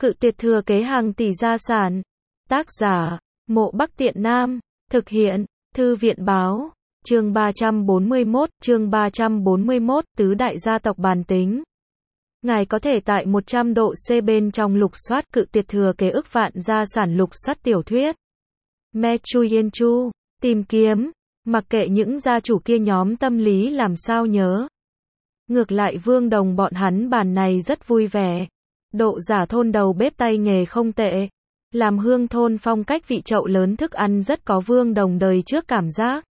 Cự tuyệt thừa kế hàng tỷ gia sản. Tác giả, Mộ Bắc Tiện Nam. Thực hiện, Thư viện báo. Chương 341, tứ đại gia tộc bàn tính. Ngài có thể tại 100 độ C bên trong lục soát cự tuyệt thừa kế ức vạn gia sản lục soát tiểu thuyết. Me Chu Yen Chu, tìm kiếm, mặc kệ những gia chủ kia nhóm tâm lý làm sao nhớ. Ngược lại Vương Đồng bọn hắn bàn này rất vui vẻ. Độ giả thôn đầu bếp tay nghề không tệ. Làm hương thôn phong cách vị chậu lớn thức ăn rất có Vương Đồng đời trước cảm giác.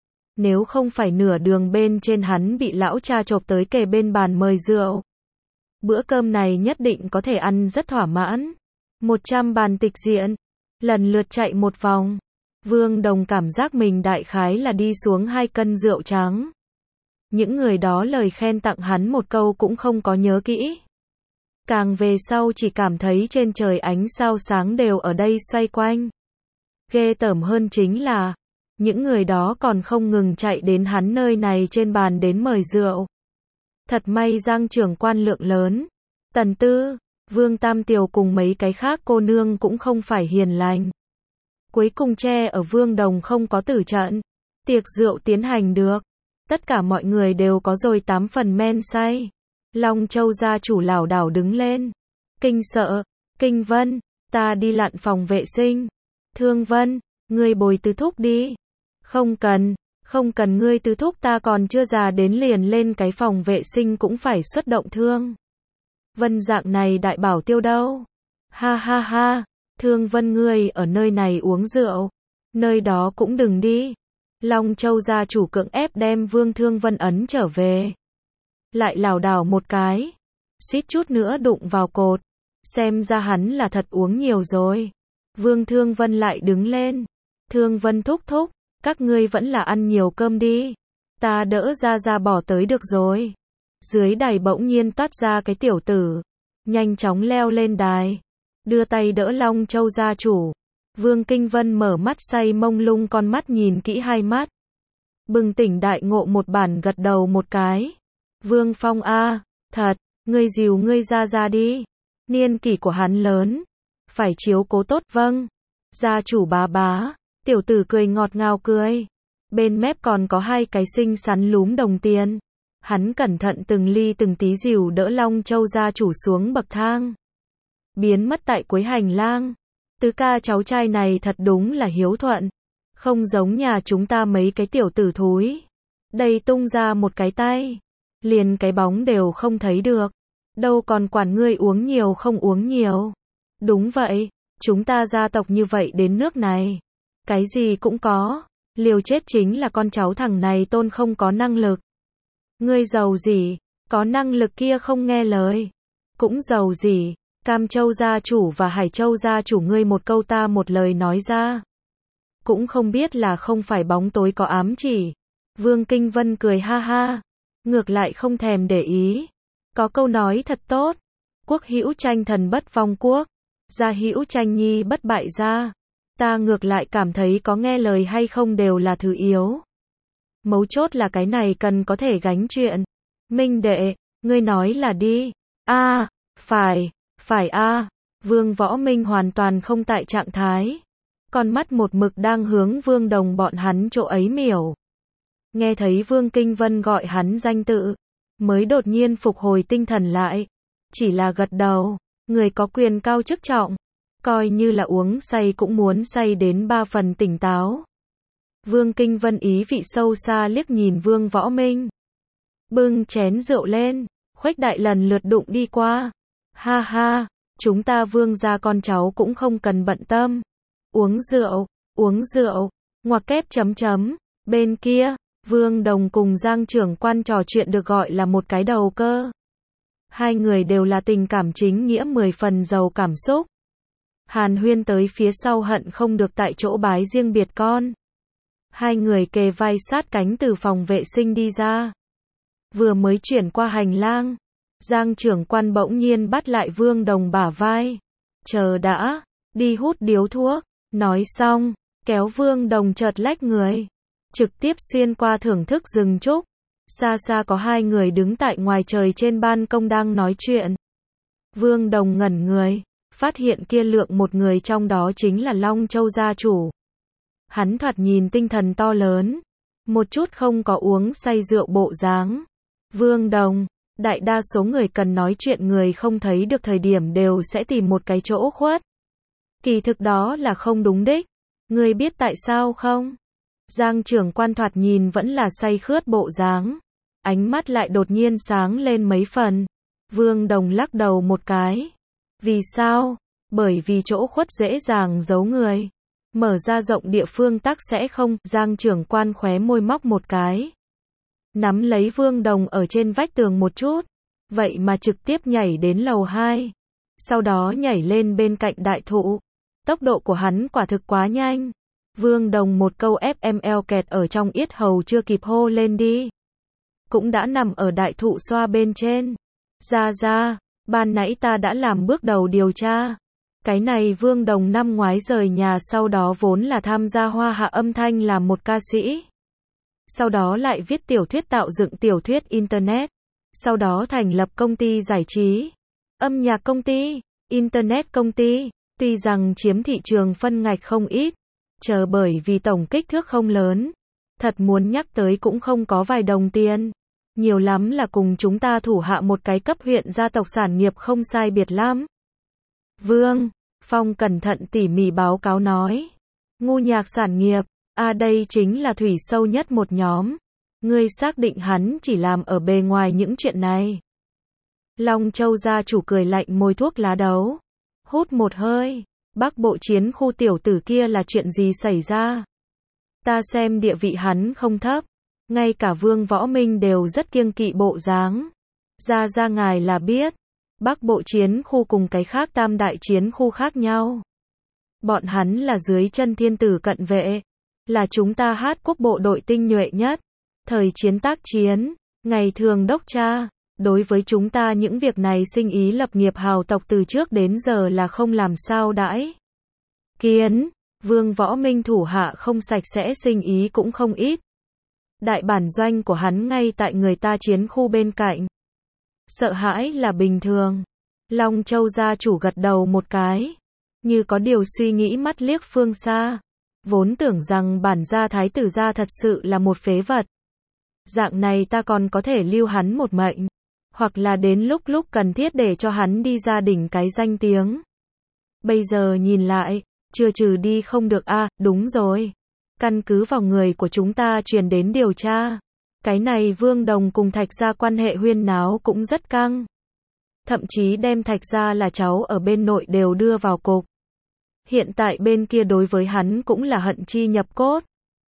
Nếu không phải nửa đường bên trên hắn bị lão cha chộp tới kề bên bàn mời rượu. Bữa cơm này nhất định có thể ăn rất thỏa mãn. 100 bàn tịch diện, lần lượt chạy một vòng. Vương Đồng cảm giác mình đại khái là đi xuống 2 cân rượu trắng. Những người đó lời khen tặng hắn một câu cũng không có nhớ kỹ. Càng về sau chỉ cảm thấy trên trời ánh sao sáng đều ở đây xoay quanh. Ghê tởm hơn chính là, những người đó còn không ngừng chạy đến hắn nơi này trên bàn đến mời rượu. Thật may Giang trưởng quan lượng lớn, Tần Tư, Vương Tam Tiều cùng mấy cái khác cô nương cũng không phải hiền lành. Cuối cùng che ở Vương Đồng không có tử trận. Tiệc rượu tiến hành được. Tất cả mọi người đều có rồi 8 phần men say. Long Châu gia chủ lảo đảo đứng lên. Kinh sợ, Kinh Vân, ta đi lặn phòng vệ sinh. Thương Vân, ngươi bồi Tứ Thúc đi. Không cần ngươi Tứ Thúc ta còn chưa già đến liền lên cái phòng vệ sinh cũng phải xuất động thương. Vân dạng này đại bảo tiêu đâu? Ha ha ha, Thương Vân ngươi ở nơi này uống rượu. Nơi đó cũng đừng đi. Long Châu gia chủ cưỡng ép đem Vương Thương Vân ấn trở về. Lại lảo đảo một cái. Suýt chút nữa đụng vào cột. Xem ra hắn là thật uống nhiều rồi. Vương Thương Vân lại đứng lên. Thương Vân thúc thúc, các ngươi vẫn là ăn nhiều cơm đi. Ta đỡ ra bỏ tới được rồi. Dưới đài bỗng nhiên toát ra cái tiểu tử. Nhanh chóng leo lên đài. Đưa tay đỡ Long Châu gia chủ. Vương Kinh Vân mở mắt say mông lung con mắt nhìn kỹ hai mắt. Bừng tỉnh đại ngộ một bản gật đầu một cái. Vương Phong a, thật, ngươi dìu ngươi ra đi. Niên kỷ của hắn lớn. Phải chiếu cố tốt vâng. Gia chủ bá. Tiểu tử cười ngọt ngào cười. Bên mép còn có 2 cái xinh xắn lúm đồng tiền. Hắn cẩn thận từng ly từng tí dìu đỡ Long Châu gia chủ xuống bậc thang. Biến mất tại cuối hành lang. Tứ ca cháu trai này thật đúng là hiếu thuận. Không giống nhà chúng ta mấy cái tiểu tử thúi. Đây tung ra một cái tay. Liền cái bóng đều không thấy được. Đâu còn quản ngươi uống nhiều không uống nhiều. Đúng vậy, chúng ta gia tộc như vậy đến nước này. Cái gì cũng có. Liều chết chính là con cháu thằng này tôn không có năng lực. Ngươi giàu gì, có năng lực kia không nghe lời. Cũng giàu gì, Cam Châu gia chủ và Hải Châu gia chủ ngươi một câu ta một lời nói ra. Cũng không biết là không phải bóng tối có ám chỉ. Vương Kinh Vân cười ha ha. Ngược lại không thèm để ý. Có câu nói thật tốt. Quốc hữu tranh thần bất vong quốc. Gia hữu tranh nhi bất bại gia. Ta ngược lại cảm thấy có nghe lời hay không đều là thứ yếu. Mấu chốt là cái này cần có thể gánh chuyện. Minh đệ, ngươi nói là đi. A, phải a. Vương Võ Minh hoàn toàn không tại trạng thái. Con mắt một mực đang hướng Vương Đồng bọn hắn chỗ ấy miểu. Nghe thấy Vương Kinh Vân gọi hắn danh tự, mới đột nhiên phục hồi tinh thần lại. Chỉ là gật đầu, người có quyền cao chức trọng. Coi như là uống say cũng muốn say đến 3 phần tỉnh táo. Vương Kinh Vân ý vị sâu xa liếc nhìn Vương Võ Minh. Bưng chén rượu lên, khuếch đại lần lượt đụng đi qua. Ha ha, chúng ta Vương gia con cháu cũng không cần bận tâm. Uống rượu, ngoặc kép chấm. Bên kia, Vương Đồng cùng Giang trưởng quan trò chuyện được gọi là một cái đầu cơ. 2 người đều là tình cảm chính nghĩa 10 phần giàu cảm xúc. Hàn huyên tới phía sau hận không được tại chỗ bái riêng biệt con. 2 người kề vai sát cánh từ phòng vệ sinh đi ra. Vừa mới chuyển qua hành lang, Giang trưởng quan bỗng nhiên bắt lại Vương Đồng bả vai. Chờ đã, đi hút điếu thuốc. Nói xong, kéo Vương Đồng chợt lách người. Trực tiếp xuyên qua thưởng thức rừng trúc. Xa xa có 2 người đứng tại ngoài trời trên ban công đang nói chuyện. Vương Đồng ngẩn người. phát hiện kia lượng một người trong đó chính là Long Châu gia chủ. Hắn thoạt nhìn tinh thần to lớn, một chút không có uống say rượu bộ dáng. Vương Đồng, đại đa số người cần nói chuyện người không thấy được thời điểm đều sẽ tìm một cái chỗ khuất. Kỳ thực đó là không đúng đích. Ngươi biết tại sao không? Giang trưởng quan thoạt nhìn vẫn là say khướt bộ dáng. Ánh mắt lại đột nhiên sáng lên mấy phần. Vương Đồng lắc đầu một cái. Vì sao? Bởi vì chỗ khuất dễ dàng giấu người. Mở ra rộng địa phương tắc sẽ không. Giang trưởng quan khóe môi móc một cái. Nắm lấy Vương Đồng ở trên vách tường một chút. Vậy mà trực tiếp nhảy đến lầu 2. Sau đó nhảy lên bên cạnh đại thụ. Tốc độ của hắn quả thực quá nhanh. Vương Đồng một câu FML kẹt ở trong yết hầu chưa kịp hô lên đi. Cũng đã nằm ở đại thụ xoa bên trên. Ra, ban nãy ta đã làm bước đầu điều tra. Cái này Vương Đồng năm ngoái rời nhà sau đó vốn là tham gia Hoa Hạ âm thanh làm một ca sĩ. Sau đó lại viết tiểu thuyết tạo dựng tiểu thuyết Internet. Sau đó thành lập công ty giải trí. Âm nhạc công ty, Internet công ty. Tuy rằng chiếm thị trường phân ngạch không ít. Chờ bởi vì tổng kích thước không lớn. Thật muốn nhắc tới cũng không có vài đồng tiền. Nhiều lắm là cùng chúng ta thủ hạ một cái cấp huyện gia tộc sản nghiệp không sai biệt lắm. Vương Phong cẩn thận tỉ mỉ báo cáo nói. Ngu nhạc sản nghiệp, đây chính là thủy sâu nhất một nhóm. Ngươi xác định hắn chỉ làm ở bề ngoài những chuyện này. Long Châu gia chủ cười lạnh môi thuốc lá đấu. Hút một hơi. Bắc Bộ chiến khu tiểu tử kia là chuyện gì xảy ra? Ta xem địa vị hắn không thấp. Ngay cả Vương Võ Minh đều rất kiêng kỵ bộ dáng. Ra ngài là biết. Bắc Bộ chiến khu cùng cái khác tam đại chiến khu khác nhau. Bọn hắn là dưới chân thiên tử cận vệ. Là chúng ta hát quốc bộ đội tinh nhuệ nhất. Thời chiến tác chiến. Ngày thường đốc tra. Đối với chúng ta những việc này sinh ý lập nghiệp hào tộc từ trước đến giờ là không làm sao đãi. Kiến, Vương Võ Minh thủ hạ không sạch sẽ sinh ý cũng không ít. Đại bản doanh của hắn ngay tại người ta chiến khu bên cạnh. Sợ hãi là bình thường. Long Châu gia chủ gật đầu một cái. Như có điều suy nghĩ mắt liếc phương xa. Vốn tưởng rằng bản gia thái tử gia thật sự là một phế vật. Dạng này ta còn có thể lưu hắn một mệnh. Hoặc là đến lúc cần thiết để cho hắn đi ra đỉnh cái danh tiếng. Bây giờ nhìn lại, chưa trừ đi không được đúng rồi. Căn cứ vào người của chúng ta truyền đến điều tra. Cái này Vương Đồng cùng Thạch gia quan hệ huyên náo cũng rất căng. Thậm chí đem Thạch gia là cháu ở bên nội đều đưa vào cục. Hiện tại bên kia đối với hắn cũng là hận chi nhập cốt.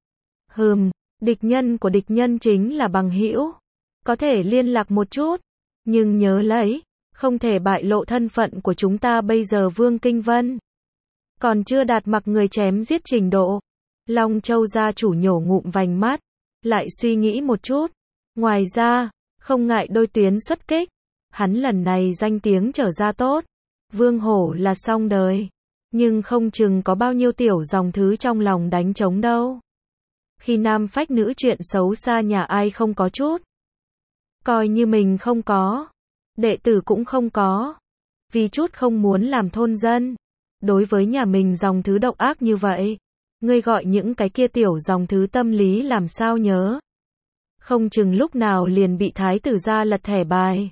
Địch nhân của địch nhân chính là bằng hữu. Có thể liên lạc một chút. Nhưng nhớ lấy, không thể bại lộ thân phận của chúng ta bây giờ Vương Kinh Vân. Còn chưa đạt mặc người chém giết trình độ. Long Châu gia chủ nhổ ngụm vành mắt. Lại suy nghĩ một chút. Ngoài ra, không ngại đôi tuyến xuất kích. Hắn lần này danh tiếng trở ra tốt. Vương Hổ là xong đời. Nhưng không chừng có bao nhiêu tiểu dòng thứ trong lòng đánh trống đâu. Khi nam phách nữ chuyện xấu xa nhà ai không có chút. Coi như mình không có. Đệ tử cũng không có. Vì chút không muốn làm thôn dân. Đối với nhà mình dòng thứ độc ác như vậy. Ngươi gọi những cái kia tiểu dòng thứ tâm lý làm sao nhớ. Không chừng lúc nào liền bị thái tử gia lật thẻ bài.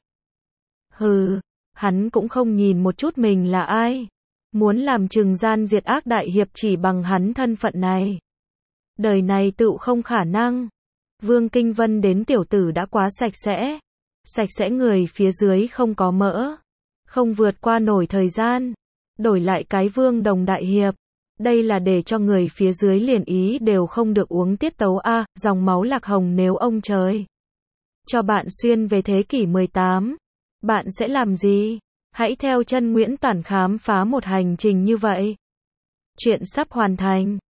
Hắn cũng không nhìn một chút mình là ai. Muốn làm trừng gian diệt ác đại hiệp chỉ bằng hắn thân phận này. Đời này tựu không khả năng. Vương Kinh Vân đến tiểu tử đã quá sạch sẽ. Sạch sẽ người phía dưới không có mỡ. Không vượt qua nổi thời gian. Đổi lại cái Vương Đồng đại hiệp. Đây là để cho người phía dưới liền ý đều không được uống tiết tấu dòng máu lạc hồng nếu ông trời. Cho bạn xuyên về thế kỷ 18. Bạn sẽ làm gì? Hãy theo chân Nguyễn Toản khám phá một hành trình như vậy. Chuyện sắp hoàn thành.